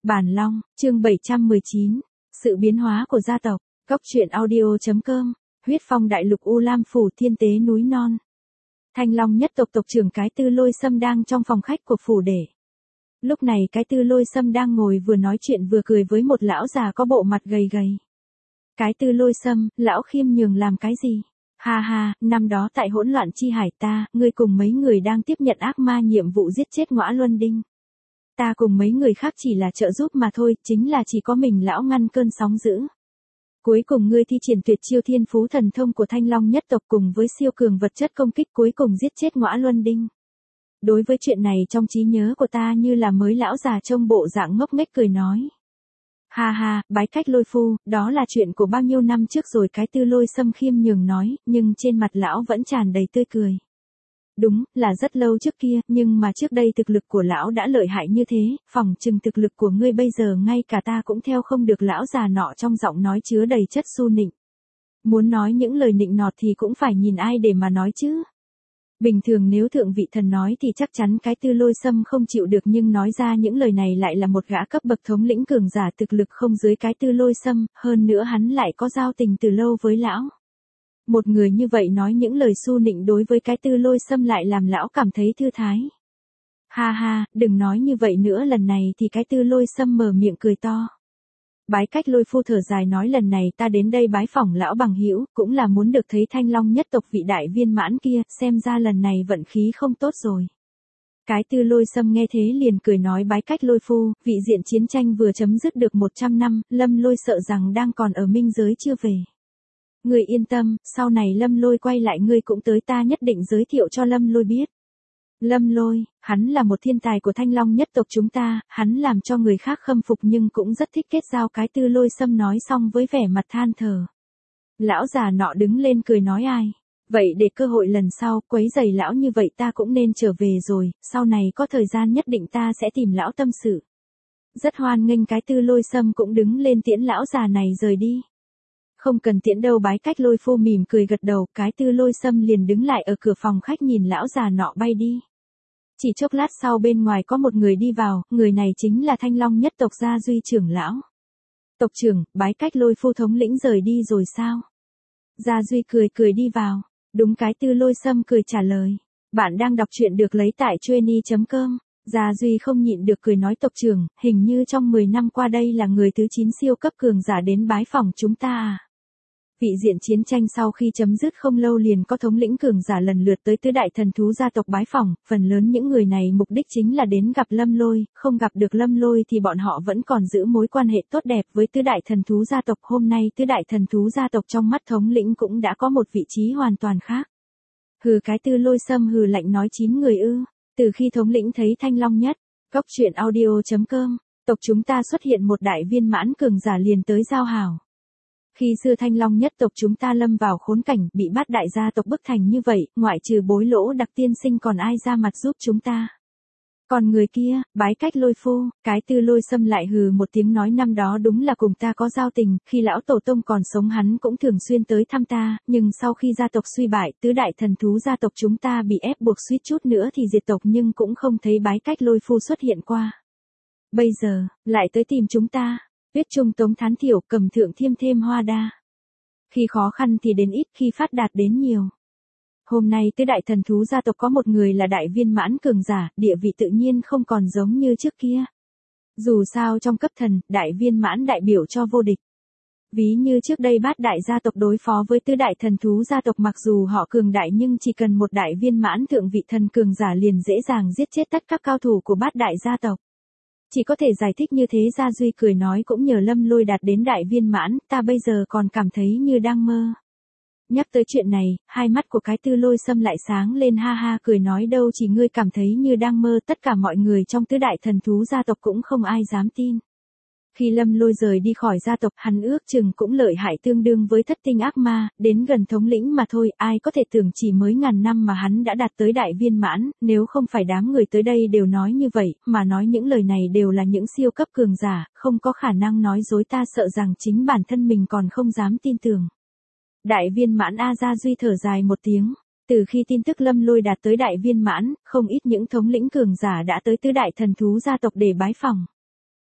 Bản Long, chương 719, sự biến hóa của gia tộc, Cốc truyện audio.com, huyết phong đại lục U Lam phủ thiên tế núi non. Thanh Long nhất tộc tộc trưởng Cái Tư Lôi Sâm đang trong phòng khách của phủ đệ. Lúc này Cái Tư Lôi Sâm đang ngồi vừa nói chuyện vừa cười với một lão già có bộ mặt gầy gầy. Cái Tư Lôi Sâm, lão khiêm nhường làm cái gì? Ha ha, năm đó tại hỗn loạn chi hải ngươi cùng mấy người đang tiếp nhận ác ma nhiệm vụ giết chết Ngõa Luân Đinh. Ta cùng mấy người khác chỉ là trợ giúp mà thôi, chính là chỉ có mình lão ngăn cơn sóng dữ. Cuối cùng ngươi thi triển tuyệt chiêu thiên phú thần thông của Thanh Long nhất tộc cùng với siêu cường vật chất công kích cuối cùng giết chết Ngõa Luân Đinh. Đối với chuyện này trong trí nhớ của ta như là mới lão già trông bộ dạng ngốc nghếch cười nói. Ha ha, bái cách Lôi phu, đó là chuyện của bao nhiêu năm trước rồi, Cái Tư Lôi Sâm khiêm nhường nói, nhưng trên mặt lão vẫn tràn đầy tươi cười. Đúng, là rất lâu trước kia, nhưng mà trước đây thực lực của lão đã lợi hại như thế, phỏng chừng thực lực của ngươi bây giờ ngay cả ta cũng theo không được, lão già nọ trong giọng nói chứa đầy chất su nịnh. Muốn nói những lời nịnh nọt thì cũng phải nhìn ai để mà nói chứ. Bình thường nếu thượng vị thần nói thì chắc chắn Cái Tư Lôi Sâm không chịu được, nhưng nói ra những lời này lại là một gã cấp bậc thống lĩnh cường giả thực lực không dưới Cái Tư Lôi Sâm, hơn nữa hắn lại có giao tình từ lâu với lão. Một người như vậy nói những lời su nịnh đối với Cái Tư Lôi Sâm lại làm lão cảm thấy thư thái. Ha ha, đừng nói như vậy nữa, lần này thì Cái Tư Lôi Sâm mở miệng cười to. Bái cách Lôi phu thở dài nói, lần này ta đến đây bái phỏng lão bằng hữu, cũng là muốn được thấy Thanh Long nhất tộc vị đại viên mãn kia, xem ra lần này vận khí không tốt rồi. Cái Tư Lôi Sâm nghe thế liền cười nói, bái cách Lôi phu, vị diện chiến tranh vừa chấm dứt được 100 năm, Lâm Lôi sợ rằng đang còn ở minh giới chưa về. Ngươi yên tâm, sau này Lâm Lôi quay lại ngươi cũng tới, ta nhất định giới thiệu cho Lâm Lôi biết. Lâm Lôi, hắn là một thiên tài của Thanh Long nhất tộc chúng ta, hắn làm cho người khác khâm phục nhưng cũng rất thích kết giao. Cái Tư Lôi Sâm nói xong với vẻ mặt than thở. Lão già nọ đứng lên cười nói, ai? Vậy để cơ hội lần sau, quấy rầy lão như vậy ta cũng nên trở về rồi, sau này có thời gian nhất định ta sẽ tìm lão tâm sự. Rất hoan nghênh. Cái Tư Lôi Sâm cũng đứng lên tiễn lão già này rời đi. Không cần tiễn đâu, bái cách Lôi phu mỉm cười gật đầu, Cái Tư Lôi Sâm liền đứng lại ở cửa phòng khách nhìn lão già nọ bay đi. Chỉ chốc lát sau bên ngoài có một người đi vào, người này chính là Thanh Long nhất tộc Gia Duy trưởng lão. Tộc trưởng, bái cách Lôi phu thống lĩnh rời đi rồi sao? Gia Duy cười đi vào. Đúng, Cái Tư Lôi Sâm cười trả lời. Bạn đang đọc truyện được lấy tại trueni.com. Gia Duy không nhịn được cười nói, tộc trưởng, hình như trong 10 năm qua đây là người thứ 9 siêu cấp cường giả đến bái phỏng chúng ta à? Vị diện chiến tranh sau khi chấm dứt không lâu liền có thống lĩnh cường giả lần lượt tới tứ đại thần thú gia tộc bái phỏng, phần lớn những người này mục đích chính là đến gặp Lâm Lôi, không gặp được Lâm Lôi thì bọn họ vẫn còn giữ mối quan hệ tốt đẹp với tứ đại thần thú gia tộc. Hôm nay tứ đại thần thú gia tộc trong mắt thống lĩnh cũng đã có một vị trí hoàn toàn khác. Hừ, Cái Tư Lôi Sâm hừ lạnh nói, 9 người ư? Từ khi thống lĩnh thấy Thanh Long nhất, Cốc truyện audio.com, tộc chúng ta xuất hiện một đại viên mãn cường giả liền tới giao hảo. Khi xưa Thanh Long nhất tộc chúng ta lâm vào khốn cảnh, bị bát đại gia tộc bức thành như vậy, ngoại trừ Bối Lỗ Đặc tiên sinh còn ai ra mặt giúp chúng ta? Còn người kia, bái cách Lôi phu, Cái Tư Lôi Sâm lại hừ một tiếng nói, năm đó đúng là cùng ta có giao tình, khi lão tổ tông còn sống hắn cũng thường xuyên tới thăm ta, nhưng sau khi gia tộc suy bại, tứ đại thần thú gia tộc chúng ta bị ép buộc suýt chút nữa thì diệt tộc, nhưng cũng không thấy bái cách Lôi phu xuất hiện qua. Bây giờ, lại tới tìm chúng ta. Tuyết trung tống thán thiểu, cầm thượng thiêm thêm hoa đa. Khi khó khăn thì đến ít, khi phát đạt đến nhiều. Hôm nay tứ đại thần thú gia tộc có một người là đại viên mãn cường giả, địa vị tự nhiên không còn giống như trước kia. Dù sao trong cấp thần, đại viên mãn đại biểu cho vô địch. Ví như trước đây bát đại gia tộc đối phó với tứ đại thần thú gia tộc, mặc dù họ cường đại nhưng chỉ cần một đại viên mãn thượng vị thần cường giả liền dễ dàng giết chết tất các cao thủ của bát đại gia tộc. Chỉ có thể giải thích như thế. Gia Duy cười nói, cũng nhờ Lâm Lôi đạt đến đại viên mãn, ta bây giờ còn cảm thấy như đang mơ. Nhắc tới chuyện này, hai mắt của Cái Tư Lôi Sâm lại sáng lên, ha ha cười nói, đâu chỉ ngươi cảm thấy như đang mơ, tất cả mọi người trong tứ đại thần thú gia tộc cũng không ai dám tin. Khi Lâm Lôi rời đi khỏi gia tộc, hắn ước chừng cũng lợi hại tương đương với thất tinh ác ma, đến gần thống lĩnh mà thôi, ai có thể tưởng chỉ mới ngàn năm mà hắn đã đạt tới đại viên mãn, nếu không phải đám người tới đây đều nói như vậy, mà nói những lời này đều là những siêu cấp cường giả, không có khả năng nói dối, ta sợ rằng chính bản thân mình còn không dám tin tưởng. Đại viên mãn A. Gia Duy thở dài một tiếng. Từ khi tin tức Lâm Lôi đạt tới đại viên mãn, không ít những thống lĩnh cường giả đã tới tứ đại thần thú gia tộc để bái phỏng.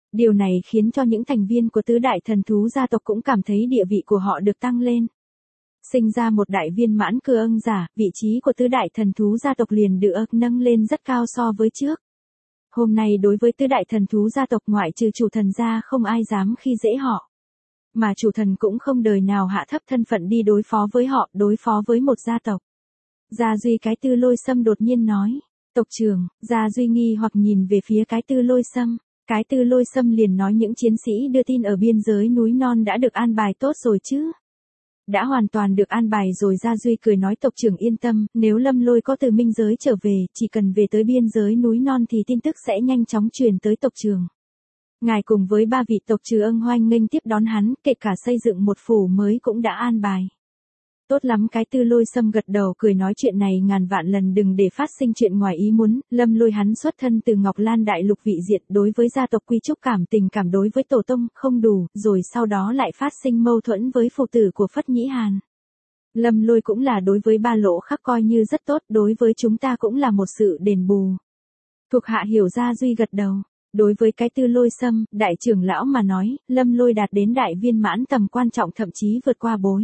Điều này khiến cho những thành viên của tứ đại thần thú gia tộc cũng cảm thấy địa vị của họ được tăng lên. Sinh ra một đại viên mãn cưa ưng giả, vị trí của tứ đại thần thú gia tộc liền được nâng lên rất cao so với trước. Hôm nay đối với tứ đại thần thú gia tộc ngoại trừ chủ thần ra không ai dám khi dễ họ. Mà chủ thần cũng không đời nào hạ thấp thân phận đi đối phó với họ, đối phó với một gia tộc. Gia Duy cái Tư Lôi Sâm đột nhiên nói. Tộc trưởng, Gia Duy nghi hoặc nhìn về phía cái Tư Lôi Sâm. Cái Tư Lôi Sâm liền nói những chiến sĩ đưa tin ở biên giới núi non đã được an bài tốt rồi chứ. Đã hoàn toàn được an bài rồi. Gia Duy cười nói tộc trưởng yên tâm, nếu Lâm Lôi có từ minh giới trở về, chỉ cần về tới biên giới núi non thì tin tức sẽ nhanh chóng truyền tới tộc trưởng. Ngài cùng với 3 vị tộc trưởng hoan nghênh tiếp đón hắn, kể cả xây dựng một phủ mới cũng đã an bài. Tốt lắm. Cái Tư Lôi Sâm gật đầu cười nói chuyện này ngàn vạn lần đừng để phát sinh chuyện ngoài ý muốn. Lâm Lôi hắn xuất thân từ Ngọc Lan Đại Lục vị diện, đối với gia tộc Quy Trúc tình cảm đối với tổ tông không đủ, rồi sau đó lại phát sinh mâu thuẫn với phụ tử của Phất Nhĩ Hàn. Lâm Lôi cũng là đối với Ba Lỗ Khắc coi như rất tốt, đối với chúng ta cũng là một sự đền bù. Thuộc hạ hiểu. Gia Duy gật đầu. Đối với cái Tư Lôi Sâm, đại trưởng lão mà nói, Lâm Lôi đạt đến đại viên mãn tầm quan trọng thậm chí vượt qua bối.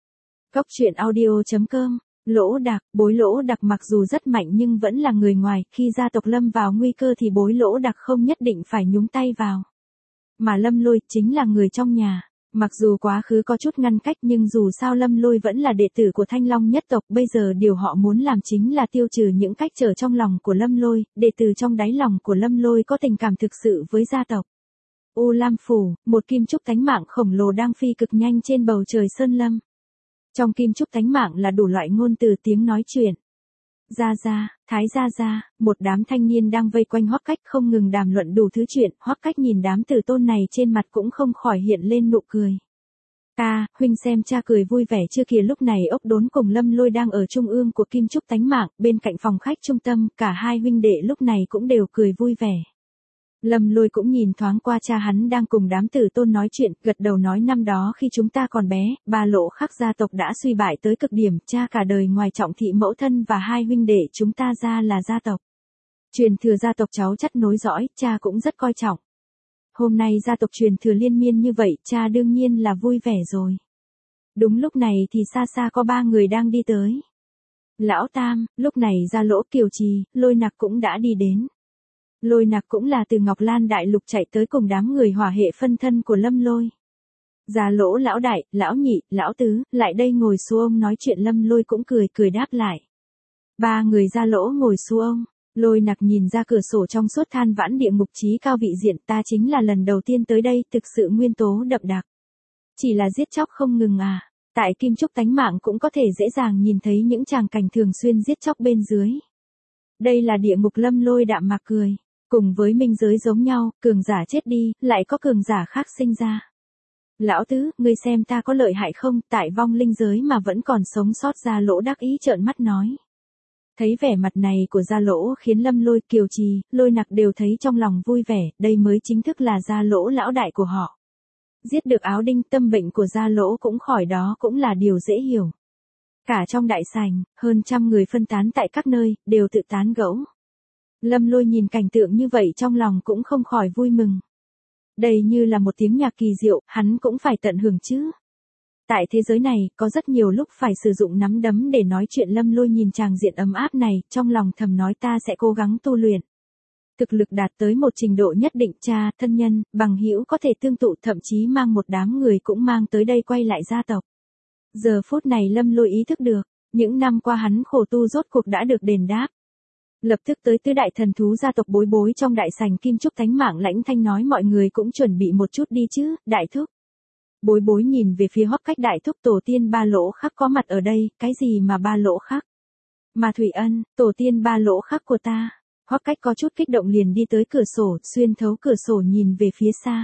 Góc truyện audio.com, Lỗ Đặc, bối Lỗ Đặc mặc dù rất mạnh nhưng vẫn là người ngoài, khi gia tộc Lâm vào nguy cơ thì bối Lỗ Đặc không nhất định phải nhúng tay vào. Mà Lâm Lôi chính là người trong nhà, mặc dù quá khứ có chút ngăn cách nhưng dù sao Lâm Lôi vẫn là đệ tử của Thanh Long nhất tộc, bây giờ điều họ muốn làm chính là tiêu trừ những cách trở trong lòng của Lâm Lôi, để từ trong đáy lòng của Lâm Lôi có tình cảm thực sự với gia tộc. U Lam Phủ, một kim trúc thánh mạng khổng lồ đang phi cực nhanh trên bầu trời sơn lâm. Trong kim trúc thánh mạng là đủ loại ngôn từ tiếng nói chuyện. Gia Gia, Thái Gia Gia, một đám thanh niên đang vây quanh Hoắc Cách không ngừng đàm luận đủ thứ chuyện, Hoắc Cách nhìn đám tử tôn này trên mặt cũng không khỏi hiện lên nụ cười. Ca, huynh xem cha cười vui vẻ chưa kìa. Lúc này Ốc Đốn cùng Lâm Lôi đang ở trung ương của kim trúc thánh mạng, bên cạnh phòng khách trung tâm, cả hai huynh đệ lúc này cũng đều cười vui vẻ. Lâm Lôi cũng nhìn thoáng qua cha hắn đang cùng đám tử tôn nói chuyện, gật đầu nói năm đó khi chúng ta còn bé, Ba Lỗ Khắc gia tộc đã suy bại tới cực điểm, cha cả đời ngoài trọng thị mẫu thân và hai huynh đệ chúng ta ra là gia tộc. Truyền thừa gia tộc cháu chắt nối dõi, cha cũng rất coi trọng. Hôm nay gia tộc truyền thừa liên miên như vậy, cha đương nhiên là vui vẻ rồi. Đúng lúc này thì xa xa có 3 người đang đi tới. Lão Tam, lúc này Gia Lỗ, Kiều Trì, Lôi Nặc cũng đã đi đến. Lôi Nặc cũng là từ Ngọc Lan Đại Lục chạy tới cùng đám người hỏa hệ phân thân của Lâm Lôi. Gia Lỗ lão đại, lão nhị, lão tứ, lại đây ngồi xuống nói chuyện. Lâm Lôi cũng cười đáp lại. 3 người Gia Lỗ ngồi xuống. Lôi Nặc nhìn ra cửa sổ trong suốt than vãn địa ngục chí cao vị diện, ta chính là lần đầu tiên tới đây, thực sự nguyên tố đậm đặc. Chỉ là giết chóc không ngừng à. Tại kim trúc tánh mạng cũng có thể dễ dàng nhìn thấy những tràng cảnh thường xuyên giết chóc bên dưới. Đây là địa ngục. Lâm Lôi đạm mạc cười. Cùng với minh giới giống nhau, cường giả chết đi, lại có cường giả khác sinh ra. Lão tứ, ngươi xem ta có lợi hại không, tại vong linh giới mà vẫn còn sống sót. Gia Lỗ đắc ý trợn mắt nói. Thấy vẻ mặt này của Gia Lỗ khiến Lâm Lôi, Kiều Trì, Lôi Nặc đều thấy trong lòng vui vẻ, đây mới chính thức là Gia Lỗ lão đại của họ. Giết được áo đinh, tâm bệnh của Gia Lỗ cũng khỏi, đó cũng là điều dễ hiểu. Cả trong đại sảnh, hơn 100 người phân tán tại các nơi, đều tự tán gẫu. Lâm Lôi nhìn cảnh tượng như vậy trong lòng cũng không khỏi vui mừng. Đây như là một tiếng nhạc kỳ diệu, hắn cũng phải tận hưởng chứ. Tại thế giới này, có rất nhiều lúc phải sử dụng nắm đấm để nói chuyện. Lâm Lôi nhìn tràng diện ấm áp này, trong lòng thầm nói ta sẽ cố gắng tu luyện. Thực lực đạt tới một trình độ nhất định, cha, thân nhân, bằng hữu có thể tương tụ, thậm chí mang một đám người cũng mang tới đây quay lại gia tộc. Giờ phút này Lâm Lôi ý thức được, những năm qua hắn khổ tu rốt cuộc đã được đền đáp. Lập tức tới tứ đại thần thú gia tộc Bối Bối trong đại sảnh kim trúc thánh mạng lãnh thanh nói mọi người cũng chuẩn bị một chút đi chứ, đại thúc. Bối Bối nhìn về phía Hoắc Cách, đại thúc tổ tiên Ba Lỗ Khắc có mặt ở đây, cái gì mà Ba Lỗ Khắc? Mà Thủy Ân, tổ tiên Ba Lỗ Khắc của ta. Hoắc Cách có chút kích động liền đi tới cửa sổ, xuyên thấu cửa sổ nhìn về phía xa.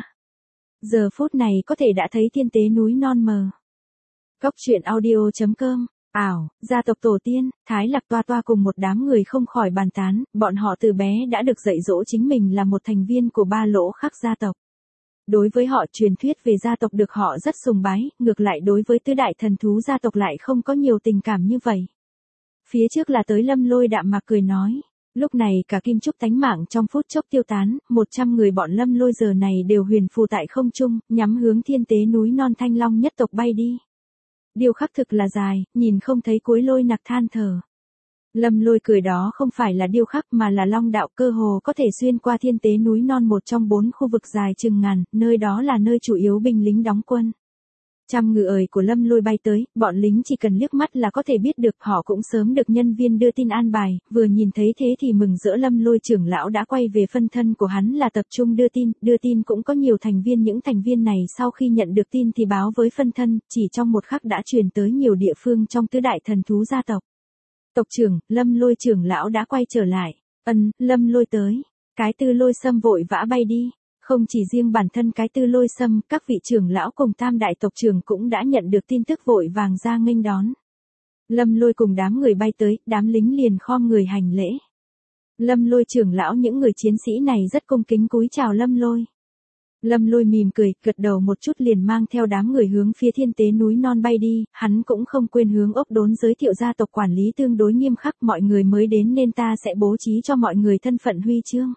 Giờ phút này có thể đã thấy thiên tế núi non mờ. Góc truyện audio.com, ảo, gia tộc tổ tiên, Thái Lạc Toa Toa cùng một đám người không khỏi bàn tán, bọn họ từ bé đã được dạy dỗ chính mình là một thành viên của Ba Lỗ Khắc gia tộc. Đối với họ truyền thuyết về gia tộc được họ rất sùng bái, ngược lại đối với tứ đại thần thú gia tộc lại không có nhiều tình cảm như vậy. Phía trước là tới Lâm Lôi đạm mạc cười nói. Lúc này cả kim trúc tánh mạng trong phút chốc tiêu tán, 100 người bọn Lâm Lôi giờ này đều huyền phù tại không trung, nhắm hướng thiên tế núi non Thanh Long nhất tộc bay đi. Điều khắc thực là dài, nhìn không thấy cuối. Lôi Nặc than thở. Lâm Lôi cười, đó không phải là điêu khắc mà là long đạo, cơ hồ có thể xuyên qua thiên tế núi non, một trong 4 khu vực dài chừng ngàn, nơi đó là nơi chủ yếu binh lính đóng quân. Trăm ngự ời của Lâm Lôi bay tới, bọn lính chỉ cần liếc mắt là có thể biết được, họ cũng sớm được nhân viên đưa tin an bài, vừa nhìn thấy thế thì mừng rỡ. Lâm Lôi trưởng lão đã quay về phân thân của hắn là tập trung đưa tin cũng có nhiều thành viên, những thành viên này sau khi nhận được tin thì báo với phân thân, chỉ trong một khắc đã truyền tới nhiều địa phương trong tứ đại thần thú gia tộc. Tộc trưởng, Lâm Lôi trưởng lão đã quay trở lại. Lâm Lôi tới. Cái Tư Lôi Sâm vội vã bay đi. Không chỉ riêng bản thân cái Tư Lôi Sâm, các vị trưởng lão cùng tam đại tộc trưởng cũng đã nhận được tin tức vội vàng ra nghênh đón. Lâm Lôi cùng đám người bay tới, đám lính liền khom người hành lễ. Lâm Lôi trưởng lão, những người chiến sĩ này rất cung kính cúi chào Lâm Lôi. Lâm Lôi mỉm cười, gật đầu một chút liền mang theo đám người hướng phía thiên tế núi non bay đi, hắn cũng không quên hướng Ốc Đốn giới thiệu gia tộc quản lý tương đối nghiêm khắc, mọi người mới đến nên ta sẽ bố trí cho mọi người thân phận huy chương.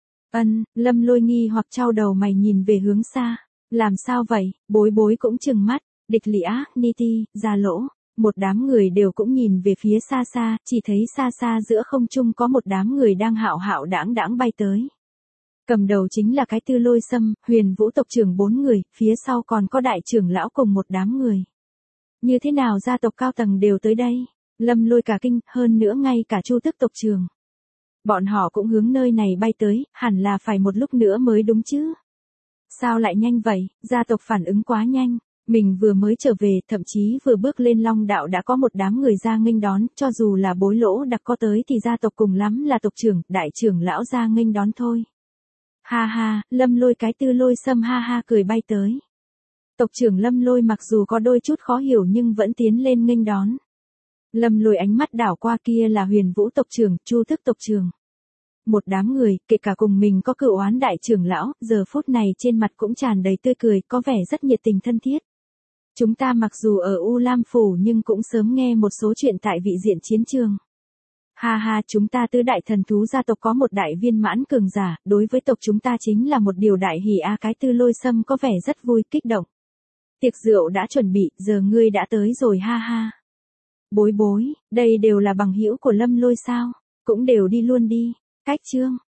Lâm Lôi nghi hoặc trao đầu mày nhìn về hướng xa. Làm sao vậy? Bối Bối cũng trừng mắt, Địch Lị Á, Niti, Gia Lỗ, một đám người đều cũng nhìn về phía xa xa, chỉ thấy xa xa giữa không trung có một đám người đang hạo hạo đãng đãng bay tới. Cầm đầu chính là cái Tư Lôi Sâm, Huyền Vũ tộc trưởng 4 người, phía sau còn có đại trưởng lão cùng một đám người. Như thế nào gia tộc cao tầng đều tới đây? Lâm Lôi cả kinh, hơn nữa ngay cả Chu Tức tộc trưởng. Bọn họ cũng hướng nơi này bay tới, hẳn là phải một lúc nữa mới đúng chứ. Sao lại nhanh vậy? Gia tộc phản ứng quá nhanh. Mình vừa mới trở về, thậm chí vừa bước lên Long đạo đã có một đám người ra nghênh đón, cho dù là Bối Lỗ Đặc có tới thì gia tộc cùng lắm là tộc trưởng, đại trưởng lão ra nghênh đón thôi. Ha ha, Lâm Lôi cái Tư Lôi Sâm ha ha cười bay tới. Tộc trưởng Lâm Lôi mặc dù có đôi chút khó hiểu nhưng vẫn tiến lên nghênh đón. Lâm Lôi ánh mắt đảo qua, kia là Huyền Vũ tộc trưởng, Chu Thức tộc trưởng. Một đám người, kể cả cùng mình có cựu oán đại trưởng lão, giờ phút này trên mặt cũng tràn đầy tươi cười, có vẻ rất nhiệt tình thân thiết. Chúng ta mặc dù ở U Lam Phủ nhưng cũng sớm nghe một số chuyện tại vị diện chiến trường. Ha ha, chúng ta tứ đại thần thú gia tộc có một đại viên mãn cường giả, đối với tộc chúng ta chính là một điều đại hỷ a. Cái Tư Lôi Sâm có vẻ rất vui, kích động. Tiệc rượu đã chuẩn bị, giờ ngươi đã tới rồi ha ha. Bối Bối, đây đều là bằng hữu của Lâm Lôi sao? Cũng đều đi luôn đi. Cách chương